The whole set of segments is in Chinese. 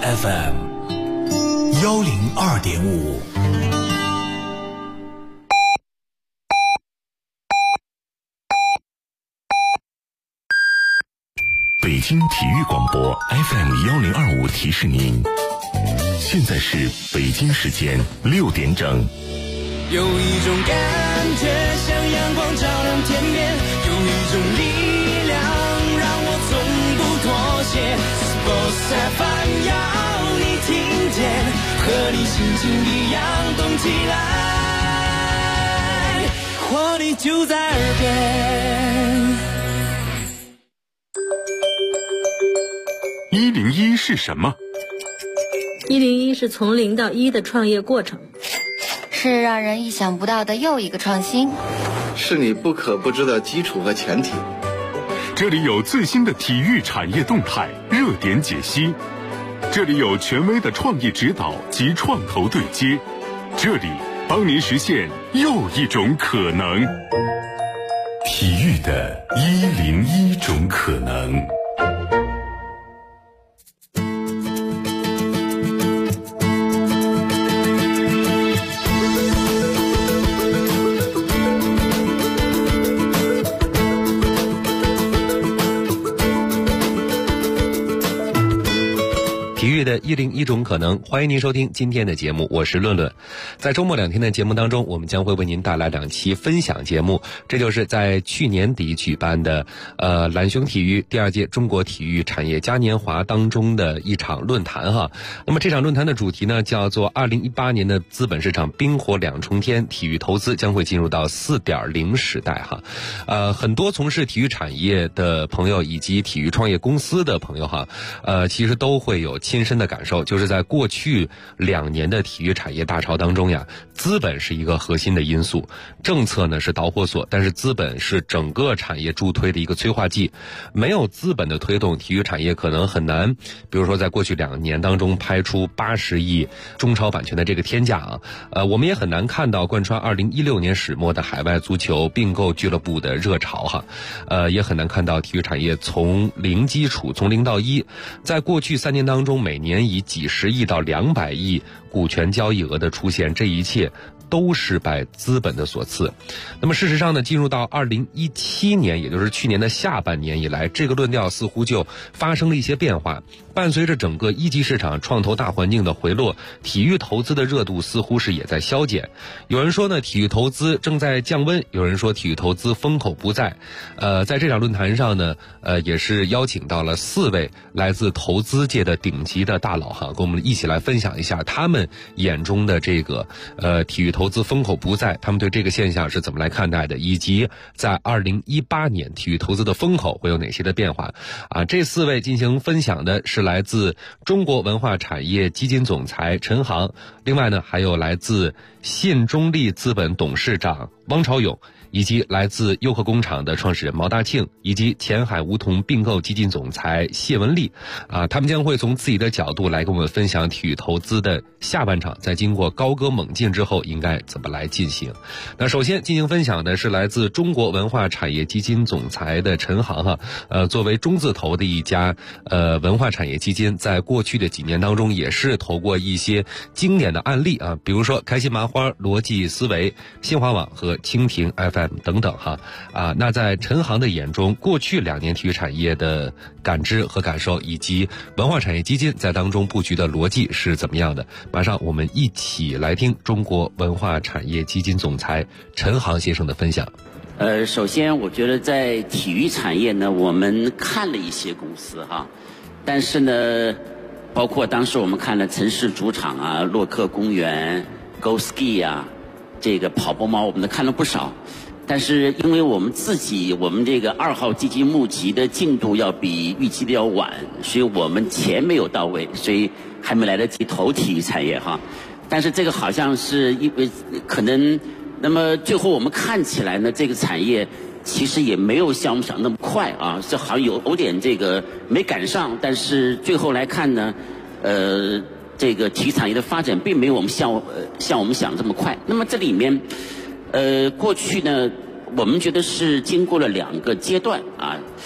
FM 102.5。 北京体育广播 FM 1025提示您，现在是北京时间6点整。 有一种感觉像阳光照亮天边，有一种力量让我从不妥协。Sports FM 要你听见，和你心情一样动起来，活力就在耳边。 101是什么 ？101是从0到1的创业过程， 是让人意想不到的又一个创新， 是你不可不知的基础和前提。 这里有最新的体育产业动态热点解析，这里有权威的创意指导及创投对接，这里帮您实现又一种可能。体育的101种可能。 体育的101种可能，欢迎您收听今天的节目，我是论论。在周末2天的节目当中，我们将会为您带来2期分享节目，这就是在去年底举办的蓝熊体育第2届中国体育产业嘉年华当中的一场论坛哈。那么这场论坛的主题呢，叫做2018年的资本市场冰火两重天，体育投资将会进入到 4.0 时代哈。很多从事体育产业的朋友以及体育创业公司的朋友哈，其实都会有亲身的感受，就是在过去2年的体育产业大潮当中呀，资本是一个核心的因素，政策呢是导火索，但是资本是整个产业助推的一个催化剂。没有资本的推动，体育产业可能很难，比如说在过去2年当中拍出80亿中超版权的这个天价啊，我们也很难看到贯穿2016年始末的海外足球并购俱乐部的热潮哈，也很难看到体育产业从零基础，从0到1，在过去3年当中，每年以几十亿到200亿股权交易额的出现，这一切都是拜资本的所赐。那么事实上呢，进入到2017年，也就是去年的下半年以来，这个论调似乎就发生了一些变化。伴随着整个一级市场创投大环境的回落，体育投资的热度似乎是也在消减。有人说呢，体育投资正在降温，有人说体育投资风口不在。在这场论坛上呢，也是邀请到了4位来自投资界的顶级的大佬哈，跟我们一起来分享一下他们眼中的这个体育投资风口不在，他们对这个现象是怎么来看待的，以及在2018年体育投资的风口会有哪些的变化啊？这4位进行分享的是来自中国文化产业基金总裁陈航，另外呢还有来自信中利资本董事长汪朝勇，以及来自优客工厂的创始人毛大庆，以及前海梧桐并购基金总裁谢文丽啊，他们将会从自己的角度来跟我们分享体育投资的下半场在经过高歌猛进之后应该怎么来进行。那首先进行分享的是来自中国文化产业基金总裁的陈航哈，作为中字头的一家文化产业基金，在过去的几年当中也是投过一些经典的案例啊，比如说开心麻花、逻辑思维、新华网和蜻蜓 FM 等等哈啊。那在陈航的眼中，过去2年体育产业的感知和感受，以及文化产业基金在当中布局的逻辑是怎么样的？马上我们一起来听中国文化产业基金总裁陈航先生的分享。 首先我觉得在体育产业呢，我们看了一些公司哈，但是呢，包括当时我们看了城市主场啊、洛克公园、Go Ski 啊，这个跑步猫我们都看了不少。但是因为我们这个2号基金募集的进度要比预期的要晚，所以我们钱没有到位，所以还没来得及投体育产业哈。但是这个好像是因为可能，那么最后我们看起来呢，这个产业其实也没有像我们想那么快啊，这好像有点这个没赶上。但是最后来看呢，这个体育产业的发展并没有像我们想这么快。那么这里面，过去呢，我们觉得是经过了2个阶段啊。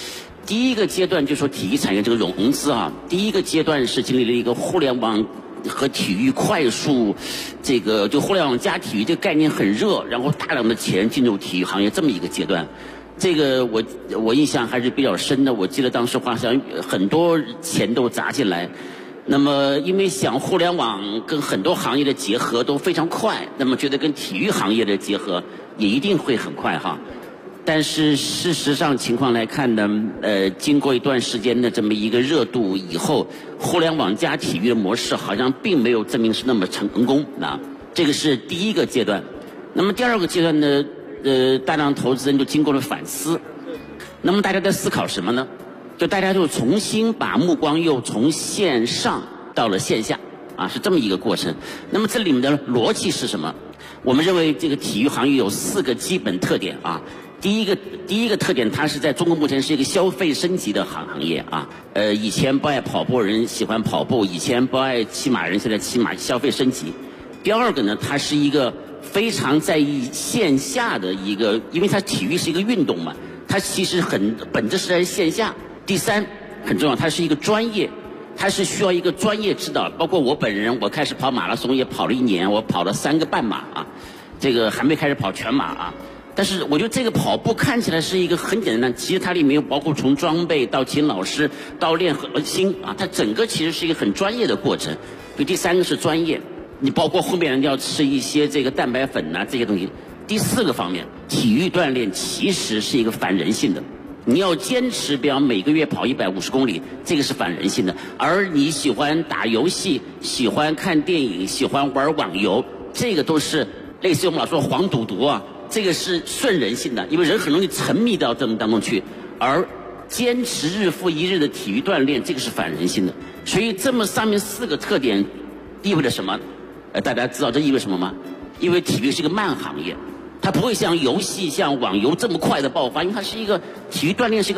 第一个阶段就说体育产业这个融资啊，第一个阶段是经历了一个互联网和体育快速，这个就互联网加体育这个概念很热，然后大量的钱进入体育行业这么一个阶段。这个我印象还是比较深的，我记得当时好像很多钱都砸进来。那么因为想互联网跟很多行业的结合都非常快，那么觉得跟体育行业的结合也一定会很快哈。但是事实上情况来看呢，经过一段时间的这么一个热度以后，互联网加体育的模式好像并没有证明是那么成功啊。这个是第一个阶段。那么第二个阶段呢，大量投资人就经过了反思。那么大家在思考什么呢？就大家就重新把目光又从线上到了线下啊，是这么一个过程。那么这里面的逻辑是什么？我们认为这个体育行业有4个基本特点啊。第一个特点，它是在中国目前是一个消费升级的行业啊。以前不爱跑步人喜欢跑步，以前不爱骑马人现在骑马，消费升级。第二个呢，它是一个非常在意线下的一个，因为它体育是一个运动嘛，它其实本质是在线下。第三很重要，它是一个专业，它是需要一个专业指导。包括我本人，我开始跑马拉松也跑了1年，我跑了3个半马啊，这个还没开始跑全马啊。但是我觉得这个跑步看起来是一个很简单，其实它里面有包括从装备到请老师到练核心啊，它整个其实是一个很专业的过程。所以第3个是专业，你包括后面人要吃一些这个蛋白粉啊这些东西。第4个方面，体育锻炼其实是一个反人性的。你要坚持，比方每个月跑150公里，这个是反人性的。而你喜欢打游戏、喜欢看电影、喜欢玩网游，这个都是类似于我们老说黄赌毒啊，这个是顺人性的，因为人很容易沉迷到这么当中去。而坚持日复一日的体育锻炼，这个是反人性的。所以这么上面4个特点意味着什么？大家知道这意味着什么吗？因为体育是一个慢行业。它不会像游戏、像网游这么快的爆发，因为它是一个体育锻炼，是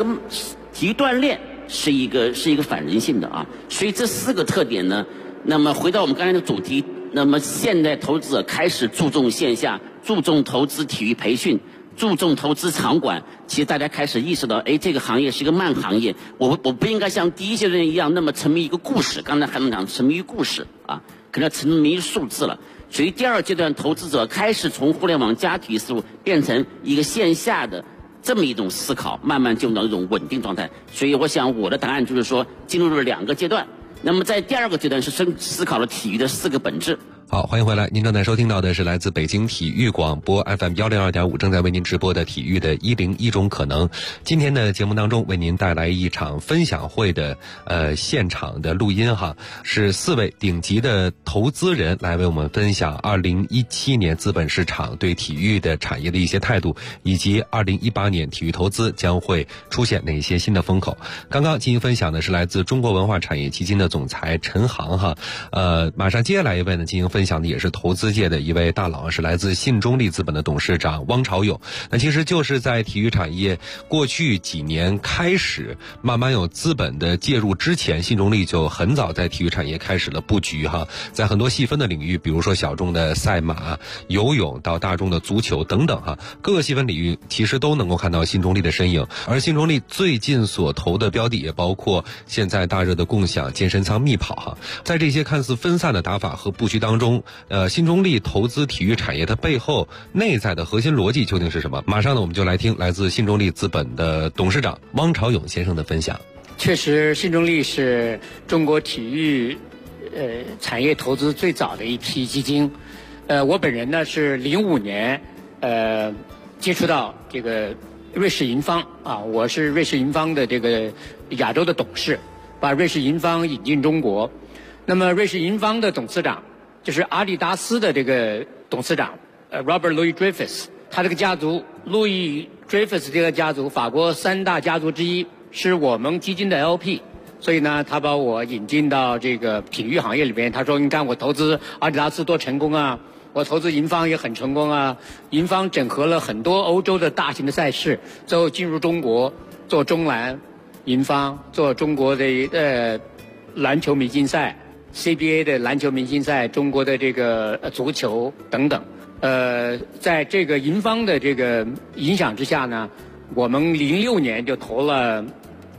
一个反人性的啊。所以这4个特点呢，那么回到我们刚才的主题，那么现在投资者开始注重线下，注重投资体育培训，注重投资场馆。其实大家开始意识到，这个行业是一个慢行业，我不应该像第一阶段一样那么沉迷一个故事。刚才韩总讲沉迷于故事啊，可能要沉迷于数字了。所以第2阶段，投资者开始从互联网加体育思路变成一个线下的这么一种思考，慢慢进入到一种稳定状态。所以我想我的答案就是说，进入了2个阶段。那么在第2个阶段是思考了体育的4个本质。 好，欢迎回来。您正在收听到的是来自北京体育广播 FM 102.5正在为您直播的体育的101种可能。今天的节目当中为您带来一场分享会的现场的录音哈，是4位顶级的投资人来为我们分享2017年资本市场对体育的产业的一些态度，以及2018年体育投资将会出现哪些新的风口。刚刚进行分享的是来自中国文化产业基金的总裁陈航哈，马上接下来一位呢进行分享的也是投资界的一位大佬，是来自信中利资本的董事长汪朝勇。那其实就是在体育产业过去几年开始慢慢有资本的介入之前，信中利就很早在体育产业开始了布局哈，在很多细分的领域，比如说小众的赛马、游泳到大众的足球等等哈，各个细分领域其实都能够看到信中利的身影。而信中利最近所投的标的也包括现在大热的共享健身舱密跑哈。在这些看似分散的打法和布局当中，信中利投资体育产业的背后内在的核心逻辑究竟是什么？马上呢，我们就来听来自信中利资本的董事长汪朝勇先生的分享。 确实，信中利是中国体育产业投资最早的一批基金。我本人呢是05年接触到这个瑞士银方啊，我是瑞士银方的这个亚洲的董事，把瑞士银方引进中国。那么瑞士银方的董事长就是阿迪达斯的这个董事长Robert Louis Dreyfus， 他这个家族 Louis Dreyfus 这个家族，法国3大家族之一，是我们基金的 LP， 所以呢，他把我引进到这个体育行业里边。他说：“你看我投资阿迪达斯多成功啊，我投资银方也很成功啊。银方整合了很多欧洲的大型的赛事，最后进入中国做中篮，银方做中国的篮球明星赛。” CBA 的篮球明星赛，中国的这个足球等等，在这个银方的这个影响之下呢，我们06年就投了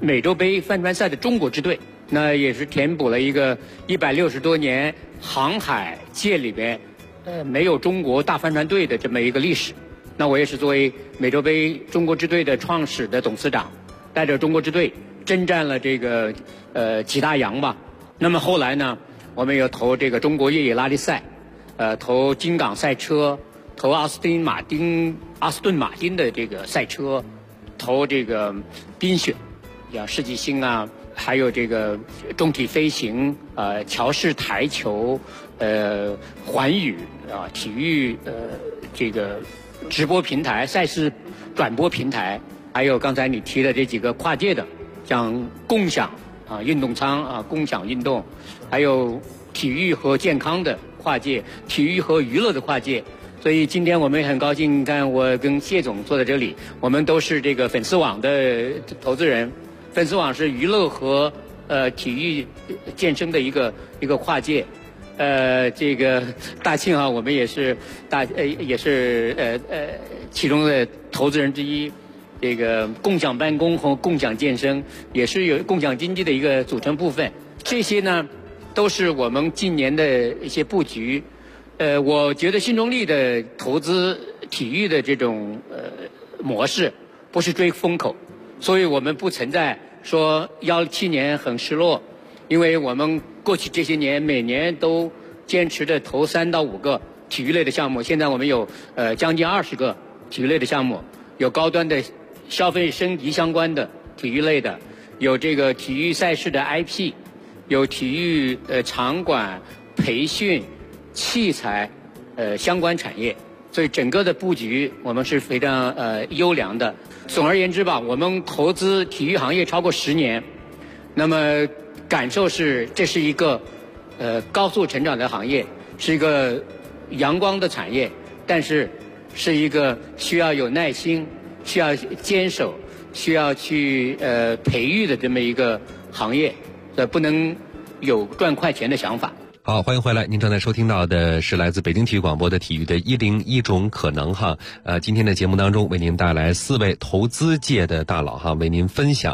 美洲杯帆船赛的中国支队，那也是填补了一个160多年航海界里边没有中国大帆船队的这么一个历史。那我也是作为美洲杯中国支队的创始的董事长，带着中国支队征战了这个几大洋吧。那么后来呢，我们有投这个中国越野拉力赛，投京港赛车，投阿斯顿马丁的这个赛车，投这个冰雪，像世纪星啊，还有这个重体飞行，桥式台球，环宇啊，体育这个直播平台、赛事转播平台，还有刚才你提的这几个跨界的，像共享啊运动舱啊，共享运动，还有体育和健康的跨界，体育和娱乐的跨界。所以今天我们很高兴，看我跟谢总坐在这里，我们都是这个粉丝网的投资人。粉丝网是娱乐和体育健身的一个跨界。这个大庆啊，我们也是其中的投资人之一。这个共享办公和共享健身也是有共享经济的一个组成部分。这些呢，都是我们今年的一些布局。我觉得新中力的投资体育的这种模式，不是追风口，所以我们不存在说17年很失落，因为我们过去这些年每年都坚持的投3到5个体育类的项目，现在我们有将近20个体育类的项目，有高端的消费升级相关的体育类的，有这个体育赛事的 IP， 有体育场馆培训器材相关产业，所以整个的布局我们是非常优良的。总而言之吧，我们投资体育行业超过10年，那么感受是这是一个高速成长的行业，是一个阳光的产业，但是是一个需要有耐心、需要坚守、需要去培育的这么一个行业，不能有赚快钱的想法。 好，欢迎回来。您正在收听到的是来自北京体育广播的体育的101种可能哈。今天的节目当中为您带来4位投资界的大佬哈，为您分享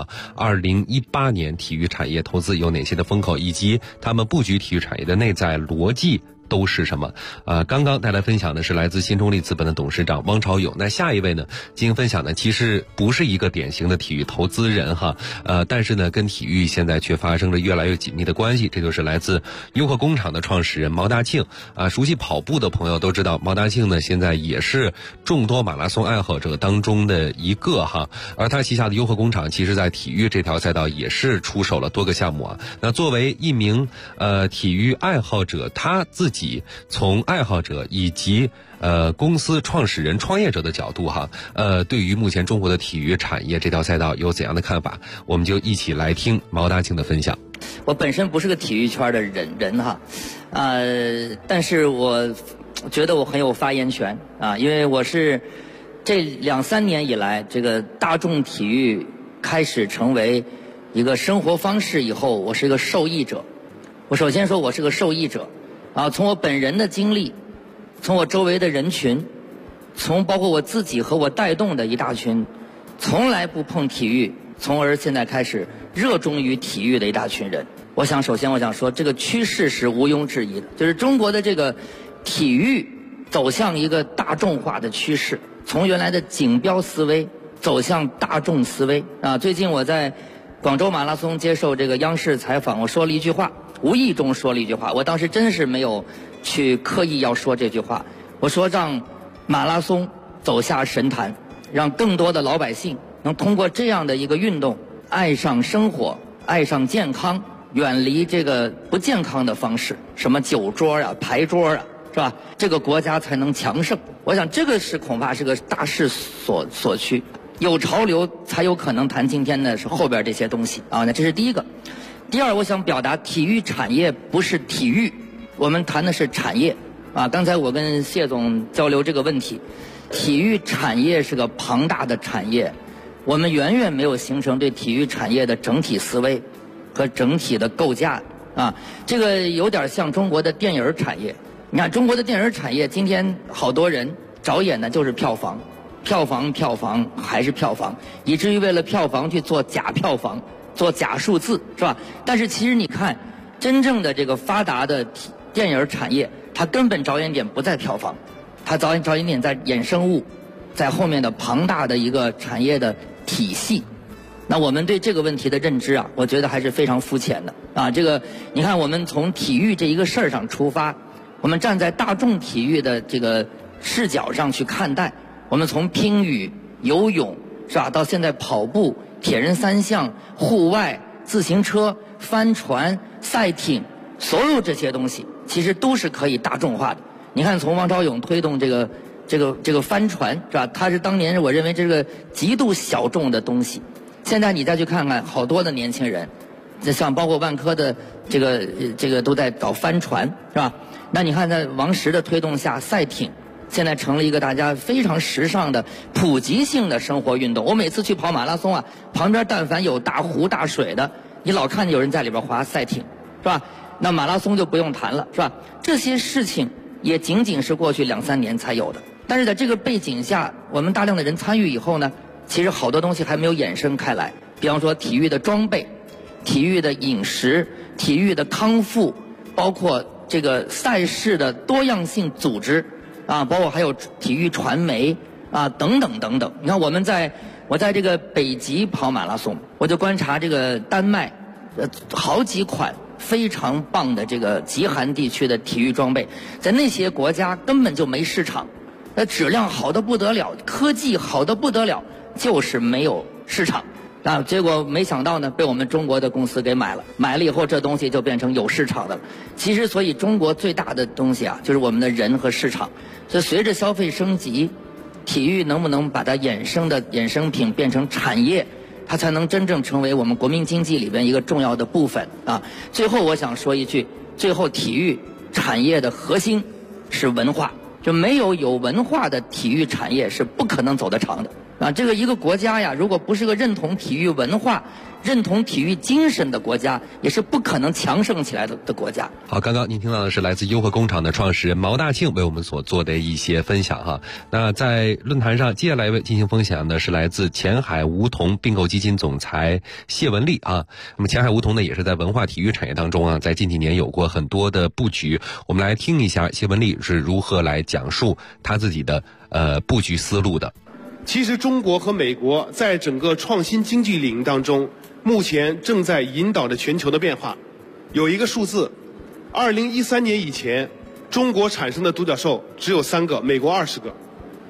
2018年体育产业投资有哪些的风口，以及他们布局体育产业的内在逻辑都是什么？刚刚带来分享的是来自新中力资本的董事长汪朝勇。那下一位呢，进行分享呢，其实不是一个典型的体育投资人哈，但是呢，跟体育现在却发生着越来越紧密的关系。这就是来自优客工厂的创始人毛大庆啊。熟悉跑步的朋友都知道，毛大庆呢现在也是众多马拉松爱好者当中的一个哈。而他旗下的优客工厂，其实在体育这条赛道也是出手了多个项目啊。那作为一名体育爱好者，他自己从爱好者以及公司创始人创业者的角度哈，对于目前中国的体育产业这条赛道有怎样的看法？我们就一起来听毛大庆的分享。 我本身不是个体育圈的人哈，但是我觉得我很有发言权啊，因为我是这2-3年以来，这个大众体育开始成为一个生活方式以后，我是一个受益者。我首先说我是个受益者啊，从我本人的经历，从我周围的人群，从包括我自己和我带动的一大群从来不碰体育，从而现在开始热衷于体育的一大群人。首先我想说，这个趋势是毋庸置疑的，就是中国的这个体育走向一个大众化的趋势，从原来的锦标思维走向大众思维啊。最近我在广州马拉松接受这个央视采访，我说了一句话，无意中说了一句话，我当时真是没有去刻意要说这句话。我说让马拉松走下神坛，让更多的老百姓能通过这样的一个运动爱上生活，爱上健康，远离这个不健康的方式，什么酒桌啊、牌桌啊，是吧？这个国家才能强盛。我想这个是恐怕是个大势所趋，有潮流才有可能谈今天的是后边这些东西啊。那这是第一个。第二，我想表达体育产业不是体育，我们谈的是产业啊。刚才我跟谢总交流这个问题，体育产业是个庞大的产业，我们远远没有形成对体育产业的整体思维和整体的构架啊。这个有点像中国的电影产业。你看中国的电影产业，今天好多人着眼的就是票房还是票房，以至于为了票房去做假票房做假数字，是吧？但是其实你看，真正的这个发达的电影产业，它根本着眼点不在票房，它着眼点在衍生物，在后面的庞大的一个产业的体系。那我们对这个问题的认知啊，我觉得还是非常肤浅的啊。这个你看，我们从体育这一个事儿上出发，我们站在大众体育的这个视角上去看待，我们从乒羽、游泳是吧，到现在跑步、铁人三项、户外、自行车、帆船、赛艇，所有这些东西其实都是可以大众化的。你看，从王朝勇推动这个帆船是吧，它是当年我认为这个极度小众的东西。现在你再去看看，好多的年轻人，像包括万科的这个都在搞帆船是吧？那你看在王石的推动下，赛艇现在成了一个大家非常时尚的普及性的生活运动。我每次去跑马拉松啊，旁边但凡有大湖大水的，你老看见有人在里边划赛艇，是吧？那马拉松就不用谈了，是吧？这些事情也仅仅是过去2-3年才有的。但是在这个背景下，我们大量的人参与以后呢，其实好多东西还没有衍生开来。比方说体育的装备、体育的饮食、体育的康复，包括这个赛事的多样性组织啊，包括还有体育传媒啊，等等等等。你看我在这个北极跑马拉松，我就观察这个丹麦好几款非常棒的这个极寒地区的体育装备，在那些国家根本就没市场，质量好得不得了，科技好得不得了，就是没有市场啊。结果没想到呢，被我们中国的公司给买了以后，这东西就变成有市场的了。其实所以中国最大的东西啊，就是我们的人和市场。所以随着消费升级，体育能不能把它衍生品变成产业，它才能真正成为我们国民经济里边一个重要的部分啊。最后我想说一句，最后体育产业的核心是文化，就没有文化的体育产业是不可能走得长的啊。这个一个国家呀，如果不是个认同体育文化、认同体育精神的国家，也是不可能强盛起来的国家。 好，刚刚您听到的是来自优和工厂的创始人毛大庆为我们所做的一些分享哈。那在论坛上，接下来进行分享的是来自前海梧桐并购基金总裁谢文丽啊。那么前海梧桐呢，也是在文化体育产业当中啊，在近几年有过很多的布局。我们来听一下谢文丽是如何来讲述他自己的布局思路的。 其实中国和美国在整个创新经济领域当中，目前正在引导着全球的变化。有一个数字，2013年以前，中国产生的独角兽只有3个，美国20个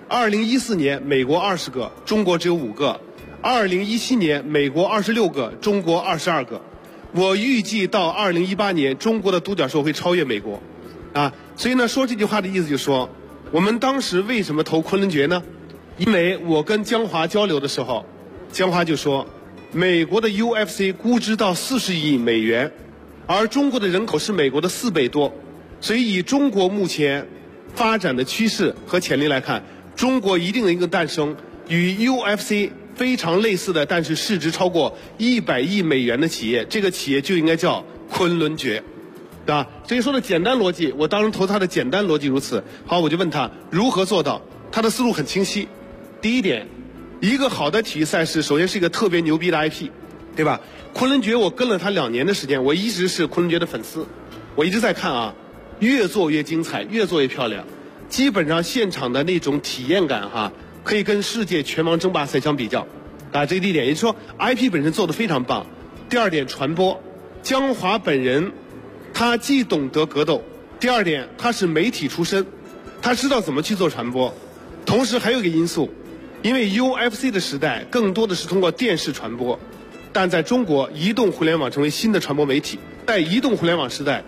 ；2014年，美国20个，中国只有5个；2017年，美国26个，中国22个。我预计到2018年，中国的独角兽会超越美国，啊，所以呢，说这句话的意思就是说，我们当时为什么投昆仑决呢？因为我跟江华交流的时候，江华就说，美国的 UFC 估值到40亿美元，而中国的人口是美国的4倍多，所以以中国目前发展的趋势和潜力来看，中国一定能一个诞生与 UFC 非常类似的，但是市值超过100亿美元的企业，这个企业就应该叫昆仑决，对吧？这个说的简单逻辑，我当时投他的简单逻辑如此。好，我就问他如何做到，他的思路很清晰。第一点，一个好的体育赛事首先是一个特别牛逼的 IP， 对吧？昆仑决我跟了他2年的时间，我一直是昆仑决的粉丝，我一直在看啊，越做越精彩，越做越漂亮，基本上现场的那种体验感哈，可以跟世界拳王争霸赛相比较啊。这个第一点，也就是说 IP 本身做得非常棒。第二点，传播，江华本人他既懂得格斗，第二点他是媒体出身，他知道怎么去做传播。同时还有一个因素，因为 UFC 的时代更多的是通过电视传播，但在中国移动互联网成为新的传播媒体，在移动互联网时代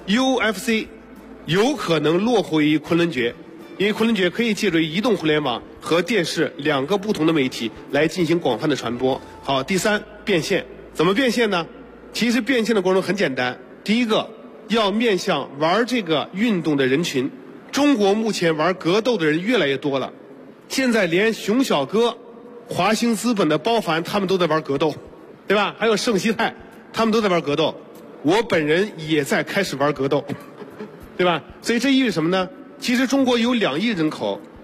UFC 有可能落后于昆仑决，因为昆仑决可以借助于移动互联网和电视2个不同的媒体来进行广泛的传播。好，第3，变现。怎么变现呢？其实变现的过程很简单，第一个要面向玩这个运动的人群。中国目前玩格斗的人越来越多了，现在连熊小哥、华兴资本的包凡他们都在玩格斗，对吧？还有盛熙泰，他们都在玩格斗。我本人也在开始玩格斗，对吧？所以这意味着什么呢？其实中国有2亿人口，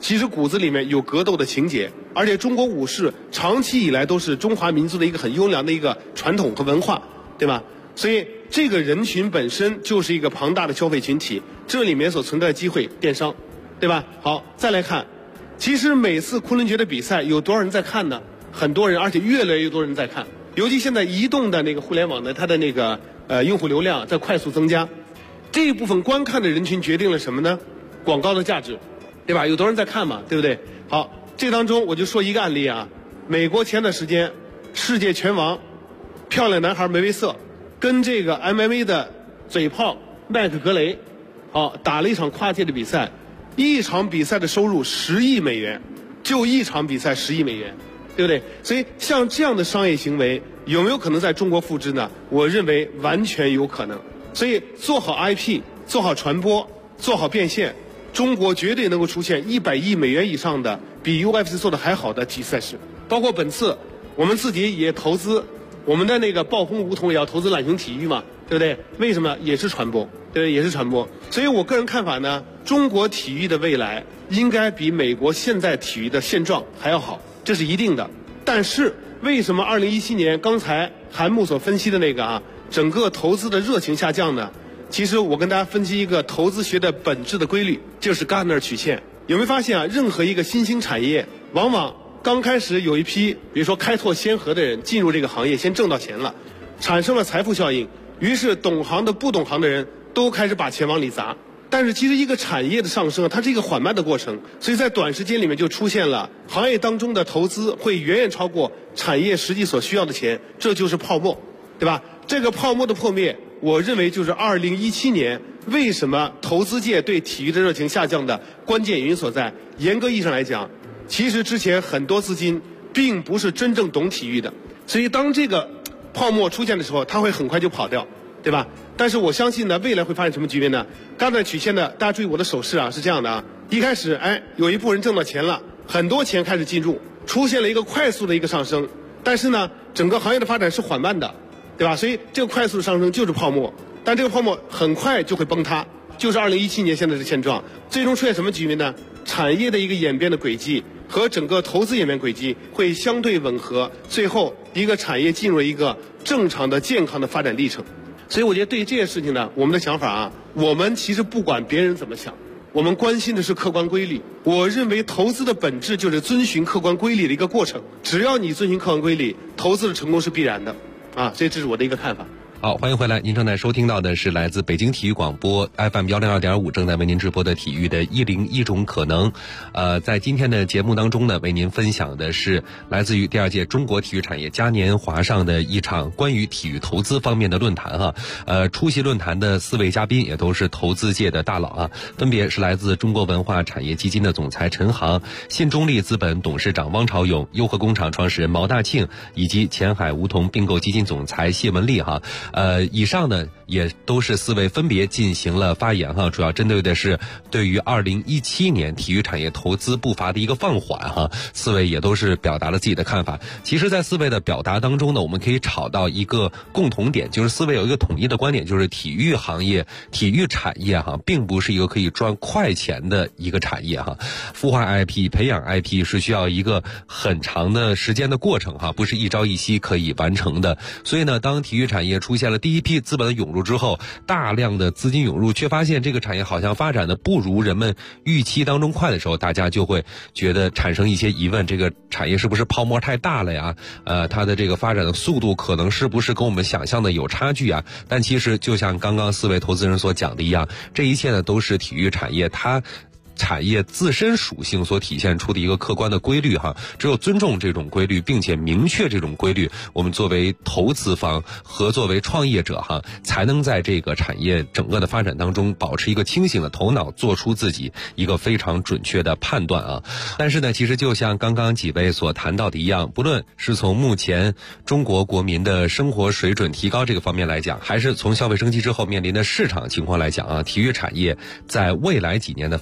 其实骨子里面有格斗的情节，而且中国武士长期以来都是中华民族的一个很优良的一个传统和文化，对吧？所以这个人群本身就是一个庞大的消费群体，这里面所存在的机会，电商，对吧？好，再来看，其实每次昆仑决的比赛有多少人在看呢？很多人，而且越来越多人在看。尤其现在移动的那个互联网的它的那个用户流量在快速增加，这一部分观看的人群决定了什么呢？广告的价值，对吧？有多少人在看嘛，对不对？好，这当中我就说一个案例啊，美国前段时间世界拳王漂亮男孩梅威瑟跟这个 MMA 的嘴炮麦克格雷，好，打了一场跨界的比赛，一场比赛的收入10亿美元，就一场比赛10亿美元，对不对？所以像这样的商业行为有没有可能在中国复制呢？我认为完全有可能。所以做好 IP， 做好传播，做好变现，中国绝对能够出现100亿美元以上的比 UFC 做的还好的体育赛事。包括本次我们自己也投资，我们的那个暴风梧桐也要投资揽雄体育嘛，对不对？为什么？也是传播，对不对？也是传播。所以我个人看法呢，中国体育的未来应该比美国现在体育的现状还要好，这是一定的。但是为什么2017年刚才韩木所分析的那个整个投资的热情下降呢？其实我跟大家分析一个投资学的本质的规律，就是 Gartner 曲线。有没有发现啊？任何一个新兴产业，往往刚开始有一批，比如说开拓先河的人进入这个行业，先挣到钱了，产生了财富效应，于是懂行的不懂行的人都开始把钱往里砸。但是其实一个产业的上升它是一个缓慢的过程，所以在短时间里面就出现了行业当中的投资会远远超过产业实际所需要的钱，这就是泡沫，对吧？这个泡沫的破灭，我认为就是2017年为什么投资界对体育的热情下降的关键原因所在。严格意义上来讲，其实之前很多资金并不是真正懂体育的，所以当这个泡沫出现的时候，它会很快就跑掉，对吧？但是我相信呢，未来会发生什么局面呢？刚才曲线呢，大家注意我的手势啊，是这样的啊。一开始有一部分人挣到钱了，很多钱开始进入，出现了一个快速的一个上升，但是呢，整个行业的发展是缓慢的，对吧？所以这个快速的上升就是泡沫，但这个泡沫很快就会崩塌，就是2017年现在的现状。最终出现什么局面呢？产业的一个演变的轨迹和整个投资演变轨迹会相对吻合，最后一个产业进入一个正常的健康的发展历程。所以我觉得对于这件事情呢，我们的想法啊，我们其实不管别人怎么想，我们关心的是客观规律。我认为投资的本质就是遵循客观规律的一个过程，只要你遵循客观规律，投资的成功是必然的啊，所以这是我的一个看法。 好，欢迎回来，您正在收听到的是来自北京体育广播 FM 102.5正在为您直播的体育的101种可能。在今天的节目当中呢，为您分享的是来自于第2届中国体育产业嘉年华上的一场关于体育投资方面的论坛哈。出席论坛的4位嘉宾也都是投资界的大佬啊，分别是来自中国文化产业基金的总裁陈航、信中立资本董事长汪朝勇、优和工厂创始人毛大庆以及前海梧桐并购基金总裁谢文丽哈。以上呢也都是4位分别进行了发言哈，主要针对的是对于2017年体育产业投资步伐的一个放缓哈，4位也都是表达了自己的看法。其实在4位的表达当中呢，我们可以找到一个共同点，就是4位有一个统一的观点，就是体育行业、体育产业哈，并不是一个可以赚快钱的一个产业哈。孵化 IP、培养 IP 是需要一个很长的时间的过程哈，不是一朝一夕可以完成的。所以呢，当体育产业出现了第一批资本的涌入之后，大量的资金涌入，却发现这个产业好像发展的不如人们预期当中快的时候，大家就会觉得产生一些疑问，这个产业是不是泡沫太大了呀？它的这个发展的速度可能是不是跟我们想象的有差距啊？但其实就像刚刚4位投资人所讲的一样，这一切呢都是体育产业它产业自身属性所体现出的一个客观的规律哈，只有尊重这种规律，并且明确这种规律，我们作为投资方和作为创业者哈，才能在这个产业整个的发展当中保持一个清醒的头脑，做出自己一个非常准确的判断啊。但是呢，其实就像刚刚几位所谈到的一样，不论是从目前中国国民的生活水准提高这个方面来讲，还是从消费升级之后面临的市场情况来讲啊，体育产业在未来几年的发展哈，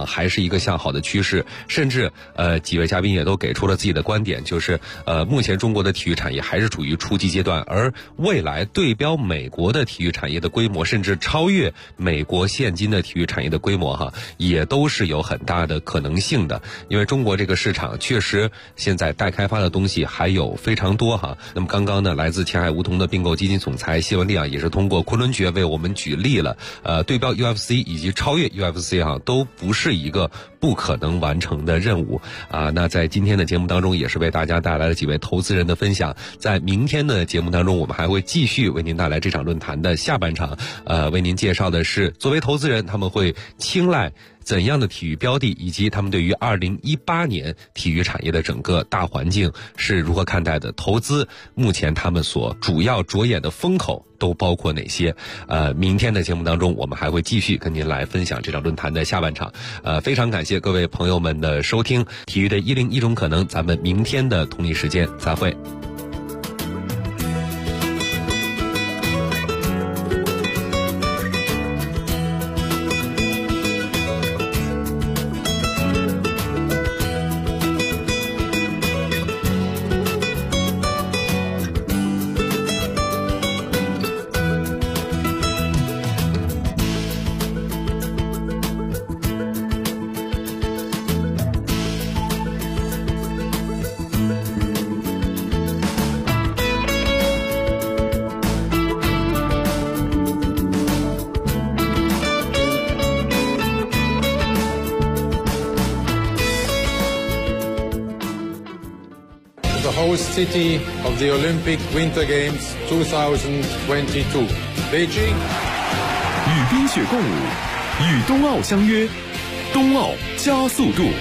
还是一个向好的趋势，甚至几位嘉宾也都给出了自己的观点，就是目前中国的体育产业还是处于初级阶段，而未来对标美国的体育产业的规模，甚至超越美国现今的体育产业的规模也都是有很大的可能性的。因为中国这个市场确实现在待开发的东西还有非常多那么刚刚呢，来自前海梧桐的并购基金总裁谢文丽也是通过昆仑决为我们举例了，对标 UFC 以及超越 UFC 都不是一个不可能完成的任务那在今天的节目当中，也是为大家带来了几位投资人的分享。在明天的节目当中，我们还会继续为您带来这场论坛的下半场，为您介绍的是作为投资人他们会青睐怎样的体育标的，以及他们对于2018年体育产业的整个大环境是如何看待的，投资目前他们所主要着眼的风口都包括哪些。明天的节目当中，我们还会继续跟您来分享这场论坛的下半场。非常感谢各位朋友们的收听，体育的101种可能，咱们明天的同一时间再会。 host city of the Olympic Winter Games 2022, Beijing. 与冰雪共舞，与冬奥相约，冬奥加速度。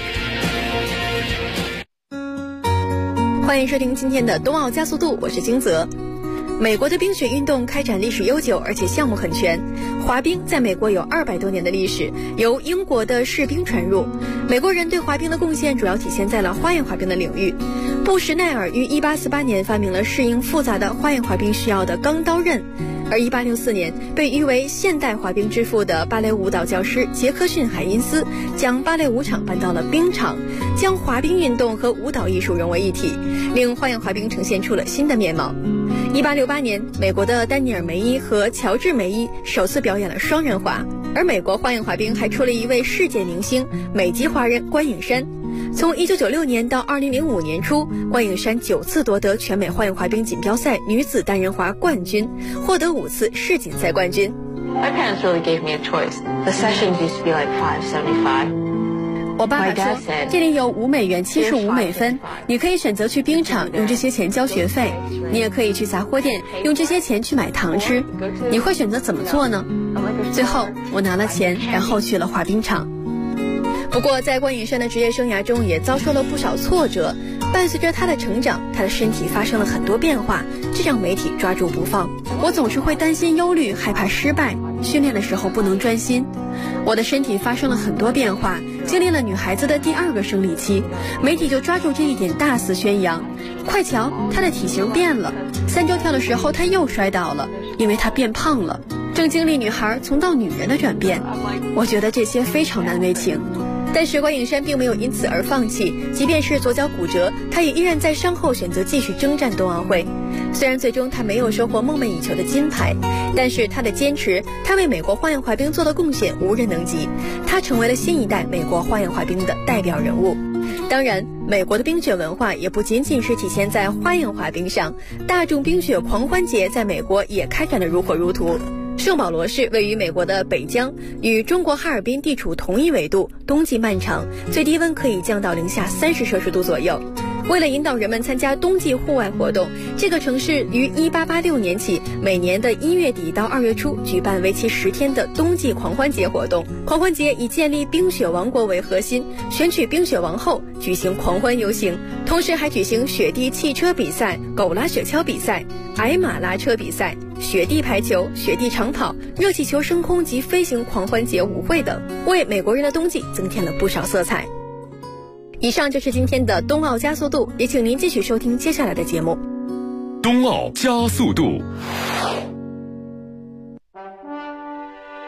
欢迎收听今天的冬奥加速度，我是金泽。美国的冰雪运动开展历史悠久，而且项目很全。滑冰在美国有200多年的历史，由英国的士兵传入。美国人对滑冰的贡献主要体现在了花样滑冰的领域。布什奈尔于1848年发明了适应复杂的花样滑冰需要的钢刀刃，而1864年被誉为现代滑冰之父的芭蕾舞蹈教师杰克逊·海因斯将芭蕾舞场搬到了冰场，将滑冰运动和舞蹈艺术融为一体，令花样滑冰呈现出了新的面貌。1868年，美国的丹尼尔·梅伊和乔治·梅伊首次表演了双人滑，而美国花样滑冰还出了一位世界明星——美籍华人关颖珊。从1996年到2005年初，关颖珊9次夺得全美花样滑冰锦标赛女子单人滑冠军，获得5次世锦赛冠军。 My parents really gave me a choice. The sessions used to be like $5.75. 我爸爸说，这里有$5.75，你可以选择去冰场用这些钱交学费，你也可以去杂货店用这些钱去买糖吃，你会选择怎么做呢？最后我拿了钱，然后去了滑冰场。不过在关颖珊的职业生涯中也遭受了不少挫折，伴随着她的成长，她的身体发生了很多变化，这让媒体抓住不放。我总是会担心忧虑，害怕失败，训练的时候不能专心。我的身体发生了很多变化，经历了女孩子的第2个生理期，媒体就抓住这一点大肆宣扬。快瞧，她的体型变了，3周跳的时候她又摔倒了，因为她变胖了，正经历女孩从到女人的转变。我觉得这些非常难为情。但是关颖珊并没有因此而放弃，即便是左脚骨折，她也依然在伤后选择继续征战冬奥会。虽然最终她没有收获梦寐以求的金牌，但是她的坚持，她为美国花样滑冰做的贡献无人能及，她成为了新一代美国花样滑冰的代表人物。当然，美国的冰雪文化也不仅仅是体现在花样滑冰上，大众冰雪狂欢节在美国也开展得如火如荼。圣保罗市位于美国的北疆，与中国哈尔滨地处同一纬度，冬季漫长，最低温可以降到零下30摄氏度左右。为了引导人们参加冬季户外活动，这个城市于1886年起，每年的1月底到2月初举办为期10天的冬季狂欢节活动。狂欢节以建立冰雪王国为核心，选取冰雪王后，举行狂欢游行，同时还举行雪地汽车比赛、狗拉雪橇比赛、矮马拉车比赛、雪地排球、雪地长跑、热气球升空及飞行狂欢节舞会等，为美国人的冬季增添了不少色彩。以上就是今天的冬奥加速度，也请您继续收听接下来的节目。 冬奥加速度。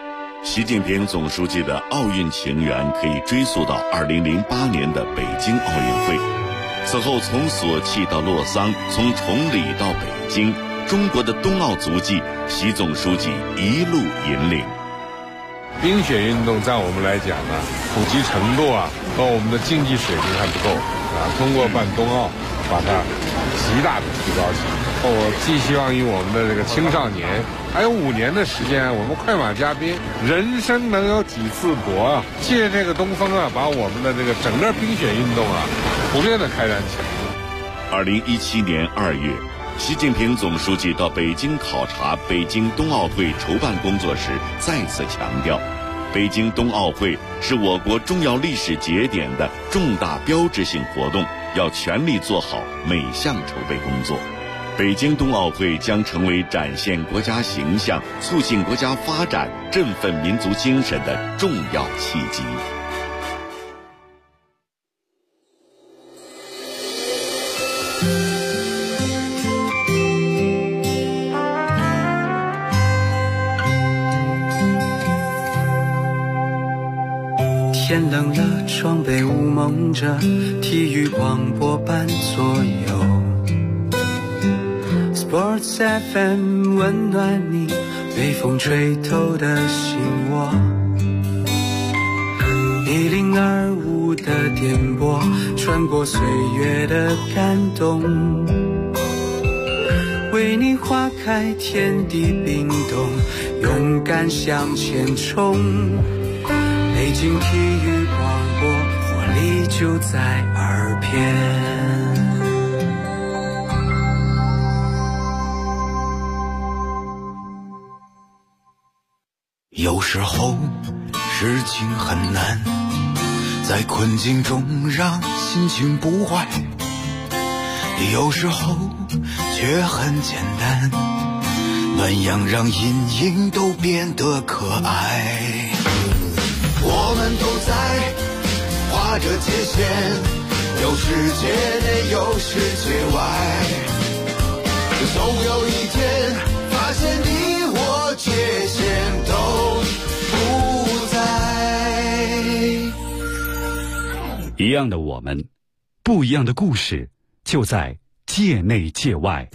习近平总书记的奥运情缘可以追溯到2008年的北京奥运会。此后从索契到洛桑，从崇礼到北京，中国的冬奥足迹，习总书记一路引领。 冰雪运动在我们来讲呢，普及程度和我们的竞技水平还不够通过办冬奥，把它极大的提高起来。我寄希望于我们的这个青少年，还有5年的时间，我们快马加鞭，人生能有几次搏借这个东风把我们的这个整个冰雪运动普遍的开展起来。 2017年2月，习近平总书记到北京考察北京冬奥会筹办工作时，再次强调，北京冬奥会是我国重要历史节点的重大标志性活动，要全力做好每项筹备工作。北京冬奥会将成为展现国家形象、促进国家发展、振奋民族精神的重要契机。 天冷了，窗被雾蒙着，体育广播伴左右。Sports FM 温暖你，被风吹透的心窝。1025的电波，穿过岁月的感动，为你划开天地冰冻，勇敢向前冲。北京体育广播，活力就在耳边。有时候事情很难，在困境中让心情不坏，有时候却很简单，暖阳让阴影都变得可爱。我们都在划着界限，有世界内有世界外，总有一天发现你我界限都不在。 一样的我们，不一样的故事，就在界内界外。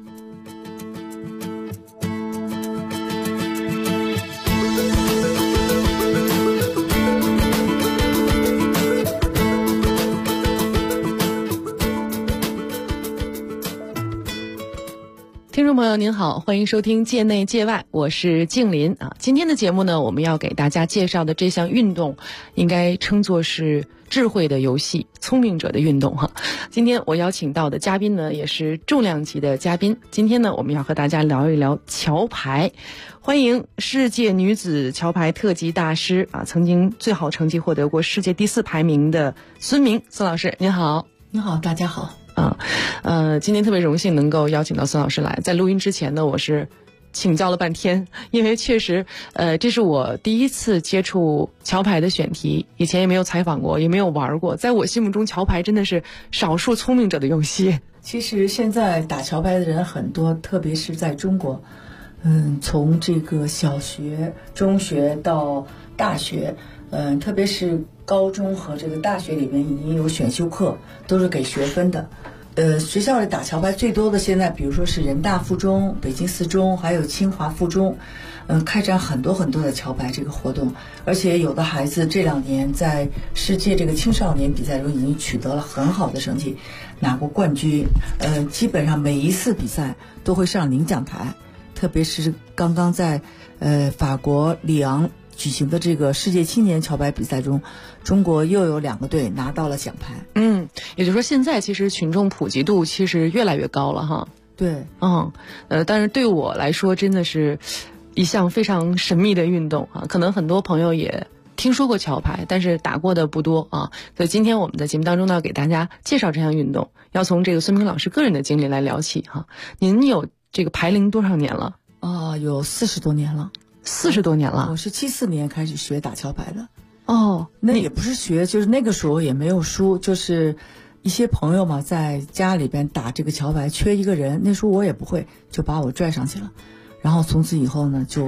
听众朋友您好，欢迎收听界内界外，我是静林今天的节目呢，我们要给大家介绍的这项运动应该称作是智慧的游戏，聪明者的运动今天我邀请到的嘉宾呢，也是重量级的嘉宾。今天呢，我们要和大家聊一聊桥牌。欢迎世界女子桥牌特级大师曾经最好成绩获得过世界第4排名的孙明孙老师，您好。 您好，大家好。 今天特别荣幸能够邀请到孙老师来。在录音之前呢，我是请教了半天，因为确实这是我第一次接触桥牌的选题，以前也没有采访过，也没有玩过。在我心目中，桥牌真的是少数聪明者的游戏。 其实现在打桥牌的人很多，特别是在中国，从这个小学、中学到大学，特别是高中和这个大学里面已经有选修课，都是给学分的。学校里打桥牌最多的现在，比如说是人大附中、北京四中，还有清华附中，开展很多很多的桥牌这个活动。而且有的孩子这2年在世界这个青少年比赛中已经取得了很好的成绩，拿过冠军。基本上每一次比赛都会上领奖台，特别是刚刚在法国里昂举行的这个世界青年桥牌比赛中，中国又有2个队拿到了奖牌。 也就是说现在其实群众普及度其实越来越高了哈。 对， 但是对我来说真的是一项非常神秘的运动可能很多朋友也听说过桥牌，但是打过的不多所以今天我们在节目当中呢，给大家介绍这项运动，要从这个孙明老师个人的经历来聊起您有这个牌龄多少年了？ 有40多年了。 40多年了。 我是74年开始学打桥牌的。 那也不是学，就是那个时候也没有书，就是一些朋友嘛，在家里边打这个桥牌，缺一个人，那时候我也不会，就把我拽上去了。然后从此以后呢，就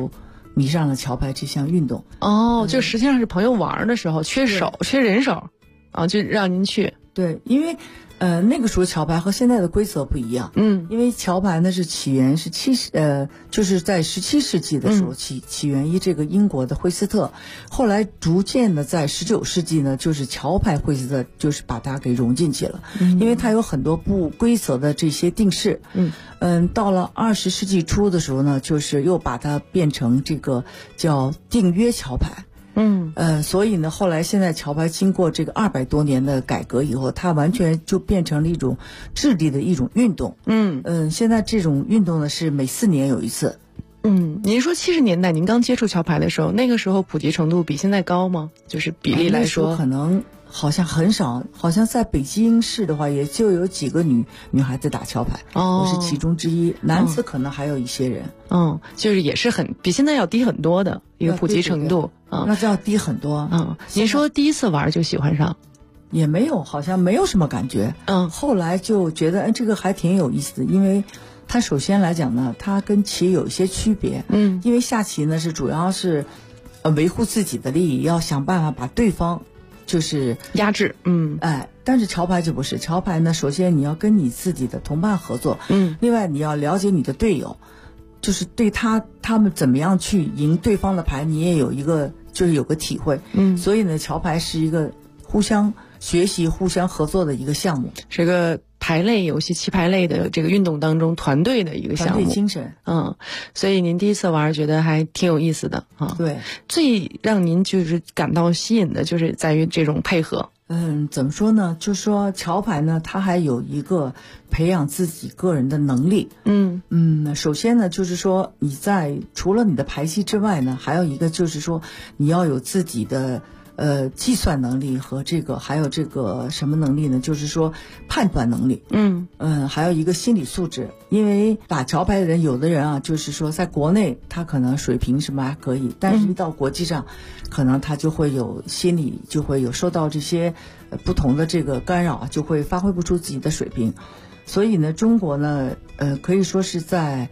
迷上了桥牌这项运动。 哦，就实际上是朋友玩的时候缺人手啊，就让您去。 对，因为那个时候桥牌和现在的规则不一样。因为桥牌呢是起源是就是在17世纪的时候起源于这个英国的惠斯特，后来逐渐的在19世纪呢，就是桥牌惠斯特就是把它给融进去了。因为它有很多不规则的这些定式。到了20世纪初的时候呢，就是又把它变成这个叫订约桥牌。所以呢，后来现在桥牌经过这个200多年的改革以后，它完全就变成了一种智力的一种运动。现在这种运动呢是每4年有一次。 您说70年代您刚接触桥牌的时候，那个时候普及程度比现在高吗？就是比例来说， 那时候可能好像很少，好像在北京市的话，也就有几个女孩子打桥牌。我是其中之一，男子可能还有一些人。 就是也是比现在要低很多的一个普及程度。 那就要低很多。 您说第一次玩就喜欢上？ 也没有，好像没有什么感觉。后来就觉得这个还挺有意思的，因为它首先来讲呢，它跟棋有一些区别。因为下棋呢是主要是维护自己的利益，要想办法把对方就是压制。 但是桥牌就不是，桥牌呢首先你要跟你自己的同伴合作。另外你要了解你的队友，就是对他们怎么样去赢对方的牌，你也有一个就是有个体会。所以呢，桥牌是一个互相学习、互相合作的一个项目， 是个牌类游戏、棋牌类的这个运动当中团队的一个项目， 团队精神。 所以您第一次玩觉得还挺有意思的啊。 对， 最让您就是感到吸引的就是在于这种配合。 怎么说呢？就说桥牌呢，它还有一个培养自己个人的能力。首先呢，就是说你除了你的牌技之外呢，还有一个就是说你要有自己的计算能力和还有这个什么能力呢？就是说判断能力。还有一个心理素质。因为打桥牌的人，有的人啊，就是说在国内他可能水平什么还可以，但是一到国际上，可能他就会有心理就会有受到这些不同的这个干扰，就会发挥不出自己的水平。所以呢，中国呢，可以说是在